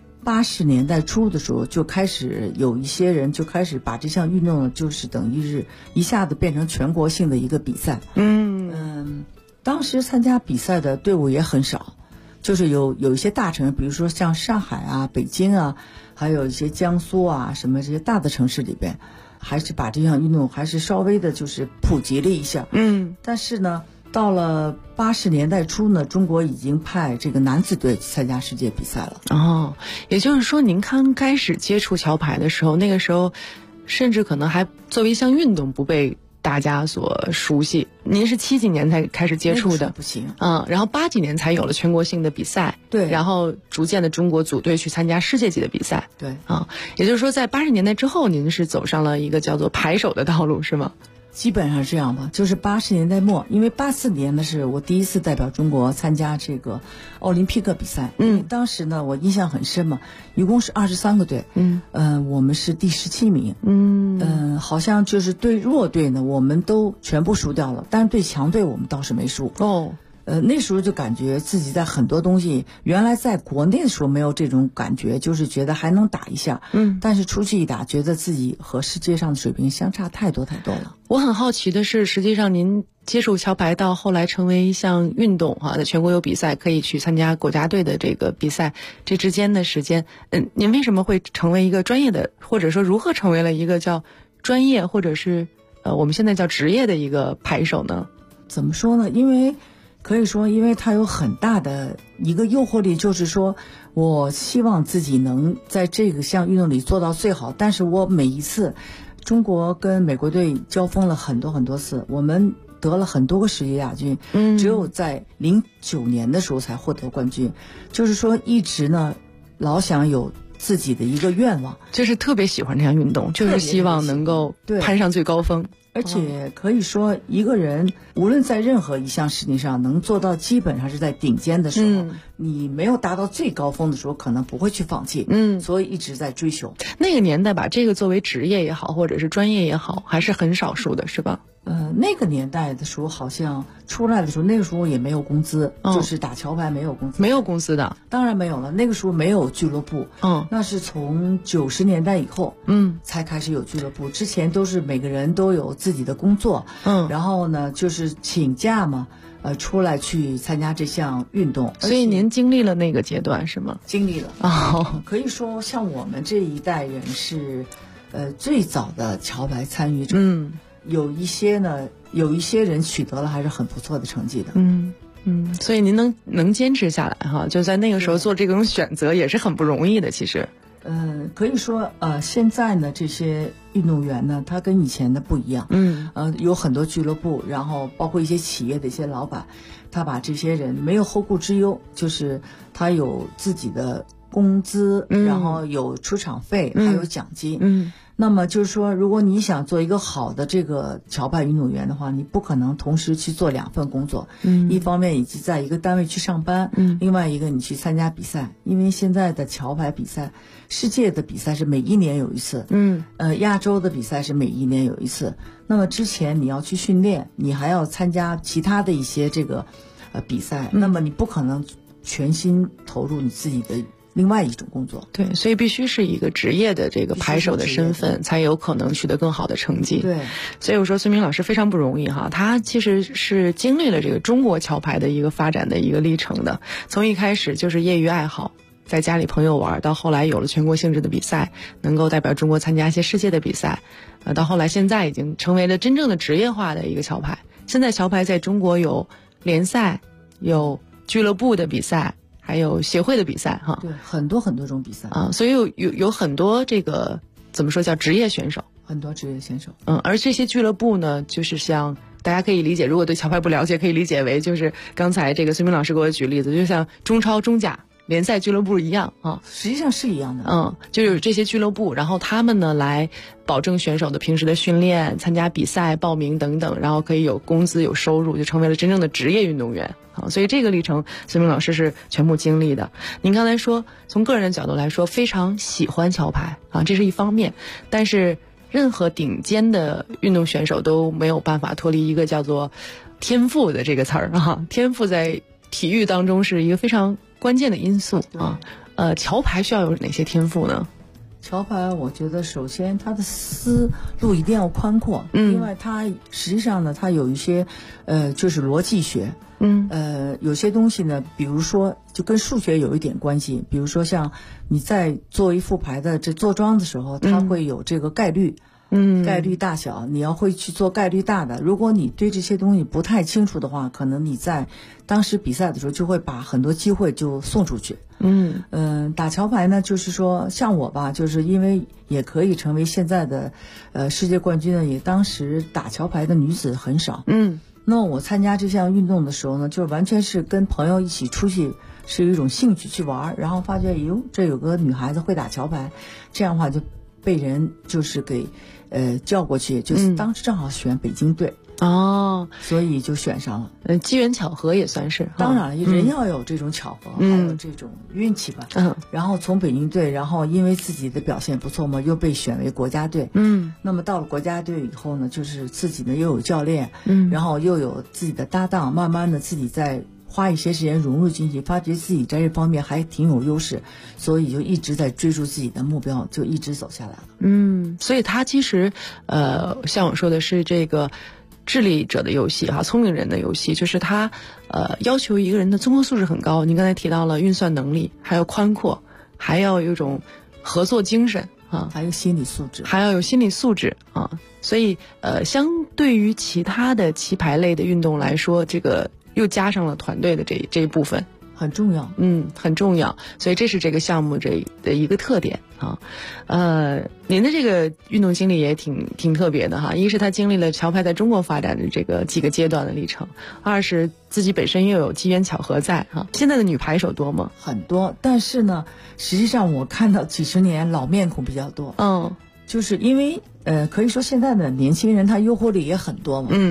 80年代初的时候就开始有一些人就开始把这项运动呢，就是等于是一下子变成全国性的一个比赛。当时参加比赛的队伍也很少，就是有一些大城市，比如说像上海啊、北京啊，还有一些江苏啊什么这些大的城市里边，还是把这项运动还是稍微的就是普及了一下。但是呢，到了80年代初呢，中国已经派这个男子队参加世界比赛了。 也就是说您刚开始接触桥牌的时候，那个时候甚至可能还作为一项运动不被大家所熟悉。您是70几年才开始接触的， 不行。 然后80几年才有了全国性的比赛。 对， 然后逐渐的中国组队去参加世界级的比赛。 对， 也就是说在80年代之后，您是走上了一个叫做牌手的道路，是吗？ 基本上是这样吧，就是80年代末，因为84年呢是我第一次代表中国参加这个奥林匹克比赛。当时呢我印象很深嘛，一共是23个队。我们是第17名。好像就是对弱队呢我们都全部输掉了，但是对强队我们倒是没输。那时候就感觉自己在很多东西，原来在国内的时候没有这种感觉，就是觉得还能打一下。但是出去一打，觉得自己和世界上的水平相差太多了。 我很好奇的是，实际上您接触桥牌到后来成为一项运动在全国有比赛可以去参加国家队的这个比赛，这之间的时间，您为什么会成为一个专业的，或者说如何成为了一个叫专业或者是我们现在叫职业的一个牌手呢？ 怎么说呢？可以说因为它有很大的一个诱惑力，就是说我希望自己能在这个项运动里做到最好，但是我每一次中国跟美国队交锋了很多次，我们得了很多个世界亚军。只有在09年的时候才获得冠军。就是说一直呢老想有自己的一个愿望， 就是特别喜欢这项运动，就是希望能够攀上最高峰。 而且可以说一个人无论在任何一项事情上能做到基本上是在顶尖的时候，你没有达到最高峰的时候可能不会去放弃。所以一直在追求。 那个年代把这个作为职业也好或者是专业也好还是很少数的，是吧？ 那个年代的时候，好像出来的时候，那个时候也没有工资，就是打桥牌没有工资， 没有工资的， 当然没有了。那个时候没有俱乐部，那是从90年代以后，才开始有俱乐部。之前都是每个人都有自己的工作，然后呢，就是请假嘛，出来去参加这项运动。 所以您经历了那个阶段是吗？ 经历了可以说像我们这一代人是，最早的桥牌参与者。有一些人取得了还是很不错的成绩的。 所以您能坚持下来哈，就在那个时候做这种选择也是很不容易的。其实， 可以说现在呢，这些运动员呢，他跟以前的不一样。有很多俱乐部，然后包括一些企业的一些老板，他把这些人没有后顾之忧，就是他有自己的工资，然后有出场费，还有奖金。那么就是说，如果你想做一个好的这个桥牌运动员的话，你不可能同时去做2份工作。一方面你在一个单位去上班，另外一个你去参加比赛。因为现在的桥牌比赛，世界的比赛是每1年有一次，亚洲的比赛是每1年有一次。那么之前你要去训练，你还要参加其他的一些这个比赛，那么你不可能全心投入你自己的另外一种工作。 对，所以必须是一个职业的这个拍手的身份，才有可能取得更好的成绩。 对， 所以我说孙明老师非常不容易哈，他其实是经历了这个中国桥牌的一个发展的一个历程的，从一开始就是业余爱好，在家里朋友玩，到后来有了全国性质的比赛，能够代表中国参加一些世界的比赛，到后来现在已经成为了真正的职业化的一个桥牌。现在桥牌在中国有联赛，有俱乐部的比赛，还有协会的比赛哈。 对，很多种比赛所以有很多这个怎么说叫职业选手， 很多职业选手。 而这些俱乐部呢，就是像大家可以理解，如果对桥牌不了解，可以理解为就是刚才这个孙明老师给我举例子，就像中超、中甲联赛俱乐部一样啊， 实际上是一样的。 就有这些俱乐部，然后他们呢来保证选手的平时的训练、参加比赛、报名等等，然后可以有工资、有收入，就成为了真正的职业运动员啊。所以这个历程，孙明老师是全部经历的。您刚才说，从个人的角度来说，非常喜欢桥牌啊，这是一方面，但是任何顶尖的运动选手都没有办法脱离一个叫做天赋的这个词儿啊。天赋在体育当中是一个非常关键的因素啊。桥牌需要有哪些天赋呢？ 桥牌我觉得首先它的思路一定要宽阔，另外它实际上呢，它有一些就是逻辑学，有些东西呢，比如说就跟数学有一点关系，比如说像你在做一副牌的这坐庄的时候，它会有这个概率。概率大小，你要会去做概率大的。如果你对这些东西不太清楚的话，可能你在当时比赛的时候就会把很多机会就送出去。打桥牌呢，就是说像我吧，就是因为也可以成为现在的世界冠军呢，也当时打桥牌的女子很少。那么我参加这项运动的时候呢，就完全是跟朋友一起出去，是有一种兴趣去玩，然后发觉哟，这有个女孩子会打桥牌，这样的话就被人就是给叫过去，就是当时正好选北京队所以就选上了。 机缘巧合也算是， 当然了，人要有这种巧合，还有这种运气吧。然后从北京队，然后因为自己的表现不错嘛，又被选为国家队。那么到了国家队以后呢，就是自己呢又有教练，然后又有自己的搭档，慢慢的自己在花一些时间融入进去，发觉自己在这方面还挺有优势，所以就一直在追逐自己的目标，就一直走下来了。 所以他其实像我说的是这个智力者的游戏哈，聪明人的游戏，就是他要求一个人的综合素质很高。您刚才提到了运算能力，还有宽阔，还要有一种合作精神啊， 还有心理素质， 还要有心理素质啊。所以相对于其他的棋牌类的运动来说，这个又加上了团队的这一部分， 很重要。 很重要。所以这是这个项目这的一个特点啊。您的这个运动经历也挺特别的哈。一是他经历了桥牌在中国发展的这个几个阶段的历程，二是自己本身又有机缘巧合在哈。现在的女牌手多吗？ 很多，但是呢，实际上我看到几十年老面孔比较多。就是因为可以说现在的年轻人他诱惑力也很多嘛。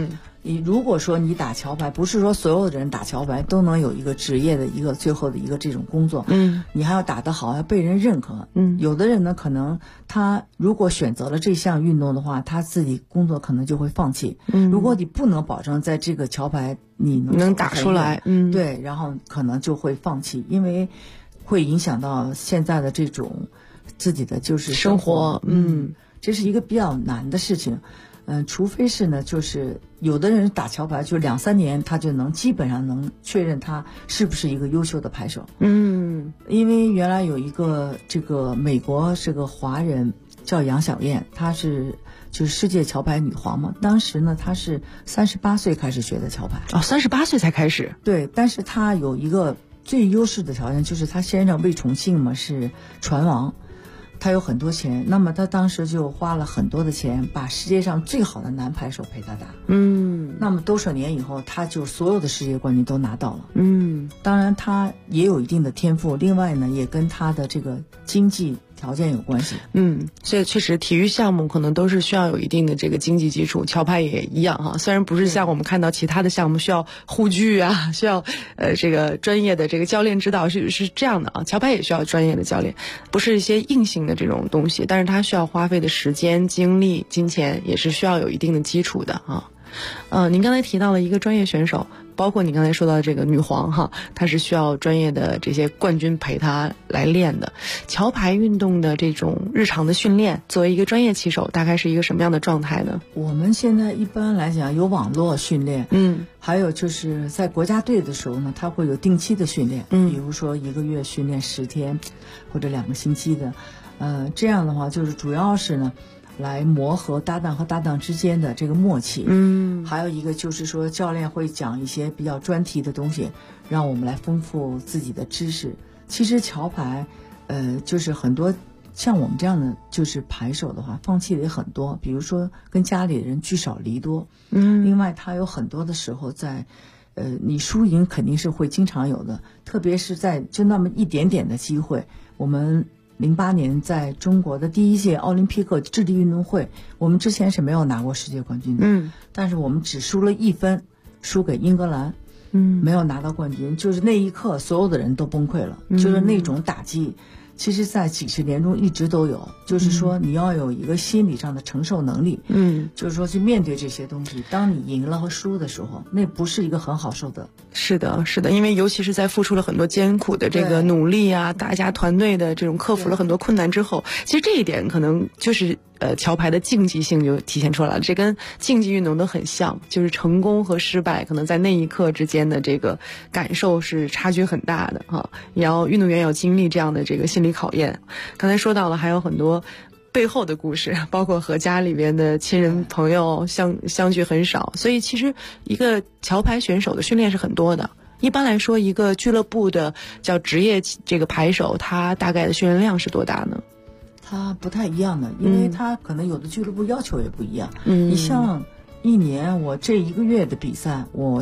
如果说你打桥牌，不是说所有的人打桥牌都能有一个职业的一个最后的一个这种工作，你还要打得好，要被人认可。有的人呢，可能他如果选择了这项运动的话，他自己工作可能就会放弃。如果你不能保证在这个桥牌你能打出来， 对，然后可能就会放弃，因为会影响到现在的这种自己的就是生活。这是一个比较难的事情。除非是呢，就是有的人打桥牌就2-3年，他就能基本上能确认他是不是一个优秀的牌手。因为原来有一个这个美国是个华人叫杨晓燕，她是就是世界桥牌女皇嘛。当时呢，她是38岁开始学的桥牌。 38岁才开始。 对，但是她有一个最优势的条件，就是她先生魏崇信嘛是船王。他有很多钱，那么他当时就花了很多的钱，把世界上最好的男牌手陪他打。那么多少年以后，他就所有的世界冠军都拿到了。当然他也有一定的天赋，另外呢，也跟他的这个经济条件有关系。 所以确实体育项目可能都是需要有一定的这个经济基础，桥牌也一样哈。虽然不是像我们看到其他的项目需要护具啊，需要这个专业的这个教练指导是这样的啊，桥牌也需要专业的教练，不是一些硬性的这种东西，但是它需要花费的时间、精力、金钱也是需要有一定的基础的啊。您刚才提到了一个专业选手，包括你刚才说到这个女皇哈，她是需要专业的这些冠军陪她来练的。桥牌运动的这种日常的训练，作为一个专业棋手，大概是一个什么样的状态呢？ 我们现在一般来讲有网络训练，还有就是在国家队的时候呢，他会有定期的训练，比如说1个月训练10天或者2个星期的，这样的话就是主要是呢。来磨合搭档和搭档之间的这个默契。还有一个就是说教练会讲一些比较专题的东西，让我们来丰富自己的知识。其实桥牌就是很多像我们这样的就是牌手的话，放弃的也很多，比如说跟家里人聚少离多。另外他有很多的时候在你输赢肯定是会经常有的，特别是在就那么一点点的机会。我们08年在中国的第1届奥林匹克智力运动会，我们之前是没有拿过世界冠军的，但是我们只输了1分，输给英格兰，没有拿到冠军，就是那一刻所有的人都崩溃了，就是那种打击。其实在几十年中一直都有，就是说你要有一个心理上的承受能力，就是说去面对这些东西。当你赢了和输的时候，那不是一个很好受的。 是的，是的，因为尤其是在付出了很多艰苦的这个努力啊，大家团队的这种克服了很多困难之后，其实这一点可能就是桥牌的竞技性就体现出来了，这跟竞技运动都很像，就是成功和失败可能在那一刻之间的这个感受是差距很大的哈。运动员要经历这样的这个心理考验。刚才说到了还有很多背后的故事，包括和家里边的亲人朋友相聚很少，所以其实一个桥牌选手的训练是很多的。一般来说，一个俱乐部的叫职业这个牌手，他大概的训练量是多大呢？ 他不太一样的，因为他可能有的俱乐部要求也不一样。你像一年我这1个月的比赛，我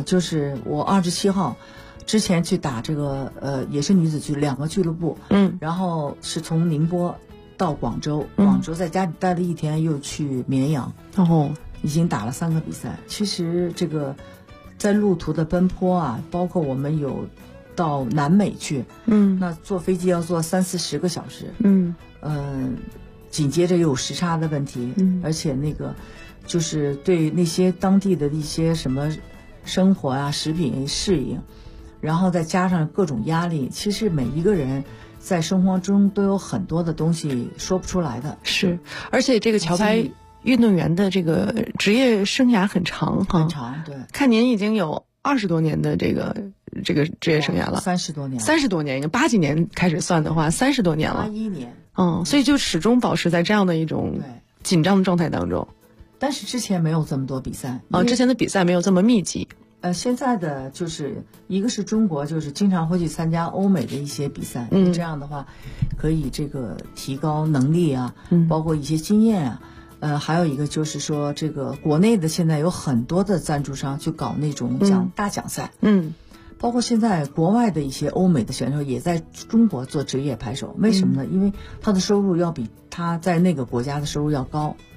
27号之前去打这个也是女子区2个俱乐部，然后是从宁波到广州，广州在家里待了1天，又去绵阳，已经打了3个比赛。其实这个在路途的奔波啊，包括我们有到南美去，那坐飞机要坐30-40个小时，紧接着又有时差的问题，而且那个就是对那些当地的一些什么生活啊、食品适应，然后再加上各种压力，其实每一个人在生活中都有很多的东西说不出来的。 是，而且这个桥牌运动员的这个职业生涯很长哈， 很长，对。 看您已经有20多年的这个职业生涯了 ，30多年 ，30多年，已经80几年开始算的话，30多年了 ，81年。 所以就始终保持在这样的一种紧张的状态当中。 但是之前没有这么多比赛， 之前的比赛没有这么密集。 现在的就是一个是中国就是经常会去参加欧美的一些比赛，这样的话可以这个提高能力啊，包括一些经验啊。还有一个就是说这个国内的现在有很多的赞助商去搞那种大奖赛，包括现在国外的一些欧美的选手也在中国做职业牌手。为什么呢？因为他的收入要比他在那个国家的收入要高，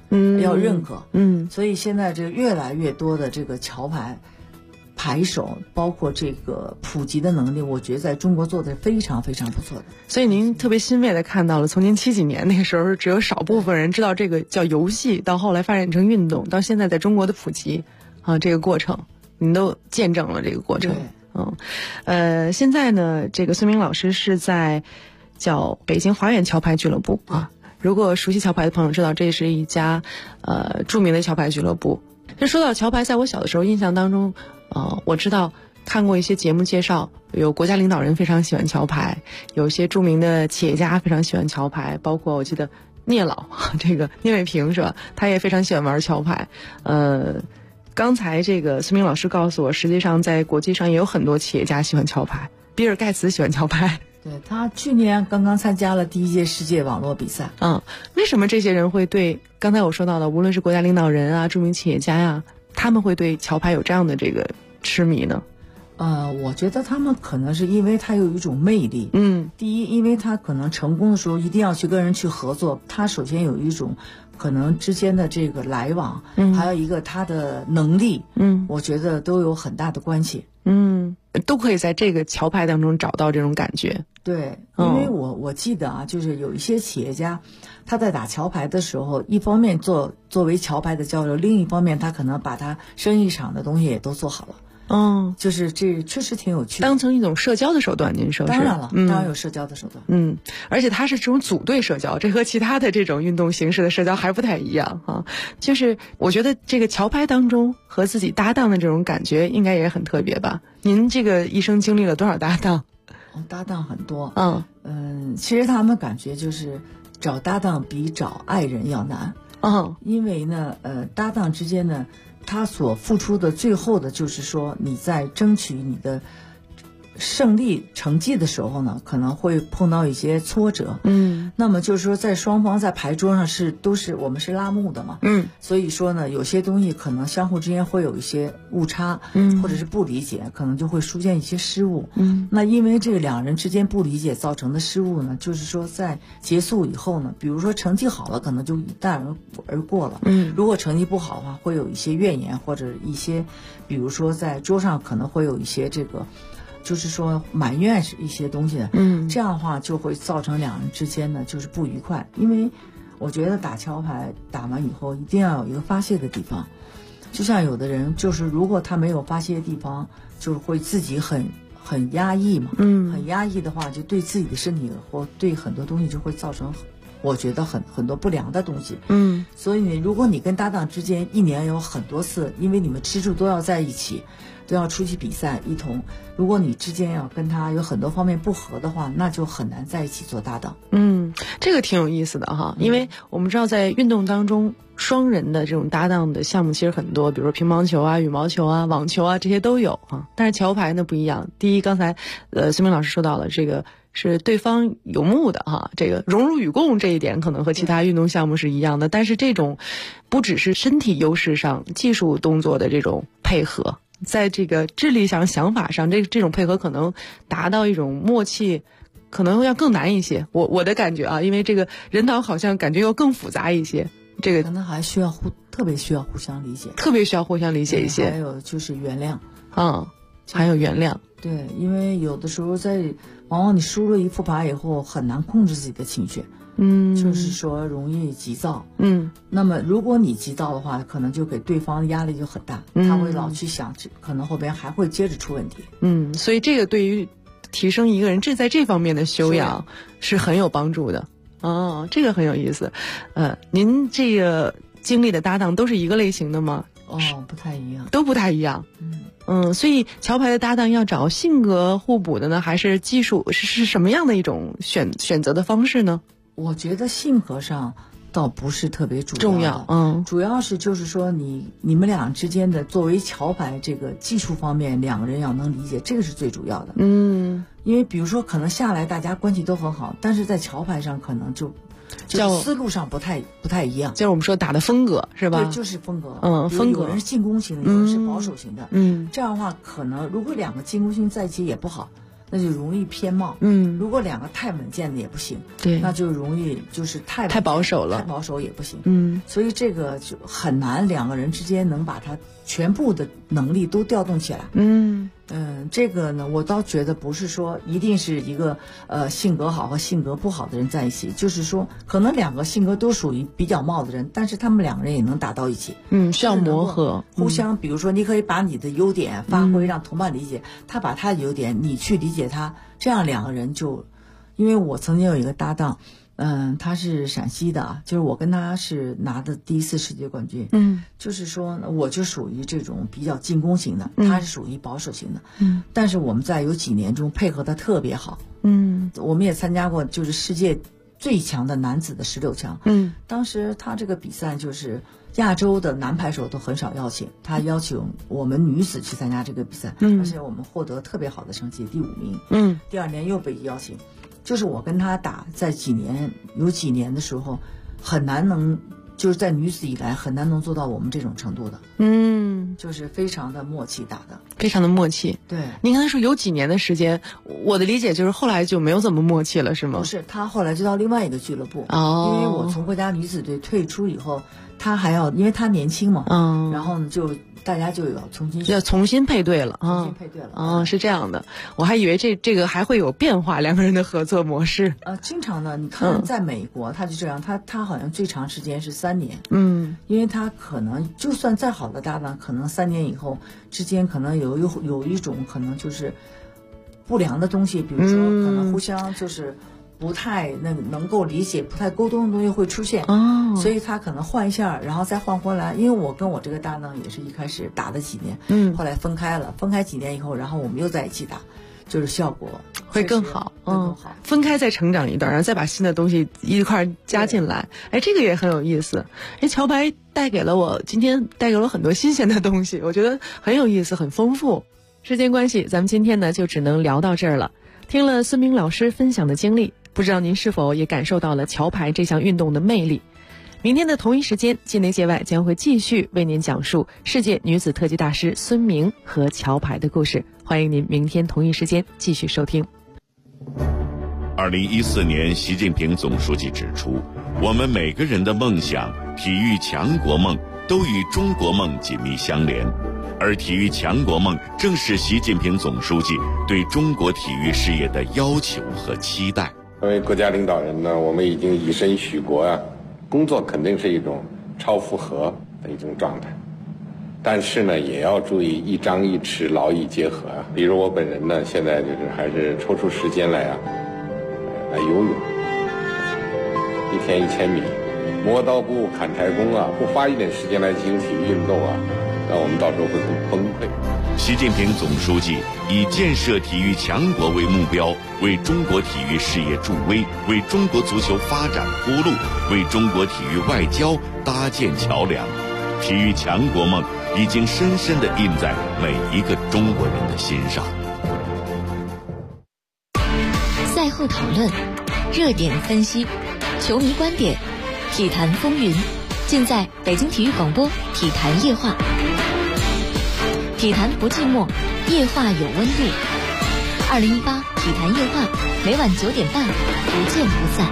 要认可。所以现在这越来越多的这个桥牌牌手，包括这个普及的能力，我觉得在中国做的非常非常不错的。 所以您特别欣慰的看到了，从您70几年那个时候只有少部分人知道这个叫游戏，到后来发展成运动，到现在在中国的普及这个过程您都见证了这个过程。现在呢，这个孙明老师是在叫北京华远桥牌俱乐部如果熟悉桥牌的朋友知道，这是一家著名的桥牌俱乐部。这说到桥牌，在我小的时候印象当中，我知道看过一些节目介绍，有国家领导人非常喜欢桥牌，有一些著名的企业家非常喜欢桥牌，包括我记得聂老这个聂卫平是吧，他也非常喜欢玩桥牌。刚才这个孙明老师告诉我，实际上在国际上也有很多企业家喜欢桥牌，比尔盖茨喜欢桥牌。 对，他去年刚刚参加了第1届世界网络比赛。 为什么这些人会对刚才我说到的，无论是国家领导人啊、著名企业家呀，他们会对桥牌有这样的这个痴迷呢？ 我觉得他们可能是因为他有一种魅力。第一，因为他可能成功的时候一定要去跟人去合作，他首先有一种可能之间的这个来往，还有一个他的能力，我觉得都有很大的关系。 都可以在这个桥牌当中找到这种感觉。 对，因为我记得就是有一些企业家，他在打桥牌的时候，一方面作为桥牌的交流，另一方面他可能把他生意场的东西也都做好了。就是这确实挺有趣的， 当成一种社交的手段。您说是？ 当然了，当然有社交的手段。 而且它是这种组队社交，这和其他的这种运动形式的社交还不太一样就是我觉得这个桥牌当中和自己搭档的这种感觉应该也很特别吧？您这个一生经历了多少搭档？ 搭档很多。其实他们感觉就是找搭档比找爱人要难。因为呢，搭档之间呢，他所付出的最后的就是说，你在争取你的胜利成绩的时候呢，可能会碰到一些挫折。那么就是说，在双方在牌桌上我们是拉幕的嘛。所以说呢，有些东西可能相互之间会有一些误差，或者是不理解，可能就会出现一些失误。那因为这个两人之间不理解造成的失误呢，就是说在结束以后呢，比如说成绩好了，可能就一带而过了。如果成绩不好的话，会有一些怨言，或者一些，比如说在桌上可能会有一些这个。就是说埋怨一些东西的，这样的话就会造成两人之间呢就是不愉快。因为我觉得打桥牌打完以后一定要有一个发泄的地方，就像有的人就是如果他没有发泄的地方，就是会自己很压抑嘛，很压抑的话，就对自己的身体或对很多东西就会造成我觉得很多不良的东西。所以如果你跟搭档之间一年有很多次，因为你们吃住都要在一起，都要出去比赛一同，如果你之间要跟他有很多方面不合的话，那就很难在一起做搭档。 这个挺有意思的哈，因为我们知道在运动当中，双人的这种搭档的项目其实很多，比如说乒乓球啊、羽毛球啊、网球啊，这些都有但是桥牌呢不一样。第一，刚才孙明老师说到了这个是对方有目的这个荣辱与共这一点可能和其他运动项目是一样的，但是这种不只是身体优势上技术动作的这种配合，在这个智力上想法上这种配合可能达到一种默契可能要更难一些，我的感觉因为这个人脑好像感觉要更复杂一些，这个可能还特别需要互相理解， 特别需要互相理解一些。 还有就是原谅还有原谅。 对，因为有的时候往往你输了一副牌以后很难控制自己的情绪，就是说容易急躁。那么如果你急躁的话，可能就给对方压力就很大，他会老去想，可能后边还会接着出问题。 所以这个对于提升一个人在这方面的修养是很有帮助的。这个很有意思。您这个经历的搭档都是一个类型的吗？ 不太一样， 都不太一样。所以桥牌的搭档要找性格互补的呢，还是技术是什么样的一种选择的方式呢？ 我觉得性格上倒不是特别重要，主要是就是说你们俩之间的作为桥牌这个技术方面，两个人要能理解，这个是最主要的。因为比如说可能下来大家关系都很好，但是在桥牌上可能就思路上不太一样， 就是我们说打的风格是吧？ 对，就是风格。 风格有人是进攻型的，有人是保守型的。这样的话，可能如果两个进攻型在一起也不好， 那就容易偏冒。如果两个太稳健的也不行， 对， 那就容易就是太保守了， 太保守也不行。所以这个就很难两个人之间能把他全部的能力都调动起来。这个呢，我倒觉得不是说一定是一个性格好和性格不好的人在一起，就是说可能两个性格都属于比较冒的人，但是他们两个人也能打到一起。 需要磨合， 互相，比如说你可以把你的优点发挥，让同伴理解，他把他的优点，你去理解他，这样两个人就，因为我曾经有一个搭档。他是陕西的啊，就是我跟他是拿的第1次世界冠军。就是说我就属于这种比较进攻型的，他是属于保守型的。但是我们在有几年中配合的特别好。我们也参加过就是世界最强的男子的16强。当时他这个比赛就是亚洲的男排手都很少邀请，他邀请我们女子去参加这个比赛，而且我们获得特别好的成绩，第5名。第2年又被邀请。就是我跟他打，在有几年的时候，很难能就是在女子以来很难能做到我们这种程度的。就是非常的默契打的， 非常的默契。 对， 您刚才说有几年的时间，我的理解就是后来就没有怎么默契了，是吗？ 不是，他后来就到另外一个俱乐部。因为我从国家女子队退出以后，他还要，因为他年轻嘛，然后呢就。大家就要重新配对了啊！ 重新配对了是这样的，我还以为这个还会有变化，两个人的合作模式。 经常呢，你看在美国他就这样，他好像最长时间是3年。因为他可能就算再好的搭档，可能3年以后之间可能有一种可能就是不良的东西，比如说可能互相就是不太能够理解、不太沟通的东西会出现。所以他可能换一下，然后再换回来。因为我跟我这个搭档也是一开始打了几年，后来分开了，分开几年以后，然后我们又在一起打，就是效果会更好。分开再成长一段，然后再把新的东西一块加进来。这个也很有意思。桥牌今天带给了我很多新鲜的东西，我觉得很有意思，很丰富。时间关系，咱们今天呢就只能聊到这儿了。听了孙明老师分享的经历，不知道您是否也感受到了桥牌这项运动的魅力。明天的同一时间，界内界外将会继续为您讲述世界女子特级大师孙明和桥牌的故事。欢迎您明天同一时间继续收听。 2014年，习近平总书记指出，我们每个人的梦想、体育强国梦都与中国梦紧密相连，而体育强国梦正是习近平总书记对中国体育事业的要求和期待。 作为国家领导人呢，我们已经以身许国啊，工作肯定是一种超负荷的一种状态，但是呢，也要注意一张一弛，劳逸结合啊。比如我本人呢，现在就是还是抽出时间来来游泳，1天1000米，磨刀不误砍柴工啊，不花一点时间来进行体育运动啊，那我们到时候会很崩溃。 习近平总书记以建设体育强国为目标，为中国体育事业助威，为中国足球发展铺路，为中国体育外交搭建桥梁。体育强国梦已经深深地印在每一个中国人的心上。 赛后讨论，热点分析，球迷观点，体坛风云，尽在北京体育广播体坛夜话。体坛不寂寞，夜话有温度。2018体坛夜话，每晚9点半，不见不散。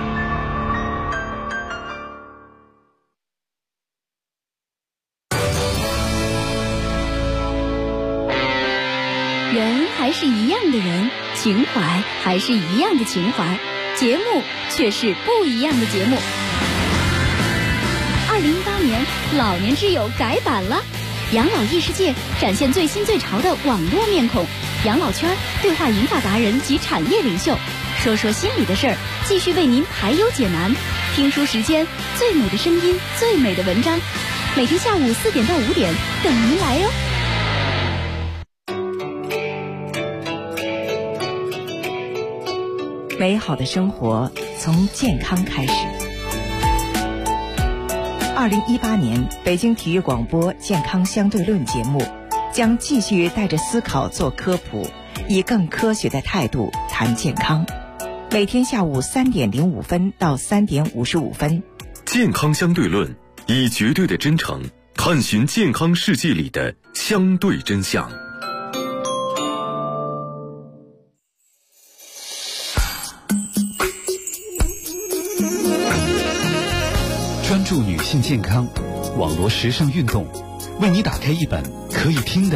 人还是一样的人，情怀还是一样的情怀，节目却是不一样的节目。2018年，老年之友改版了。养老异世界展现最新最潮的网络面孔，养老圈对话银发达人及产业领袖，说说心里的事儿，继续为您排忧解难。听书时间，最美的声音，最美的文章，每天下午4点到5点等您来哟。 美好的生活从健康开始。2018年北京体育广播健康相对论节目将继续带着思考做科普，以更科学的态度谈健康。每天下午3点05分到3点55分。 健康相对论，以绝对的真诚探寻健康世界里的相对真相。 性健康、网络时尚运动，为你打开一本可以听的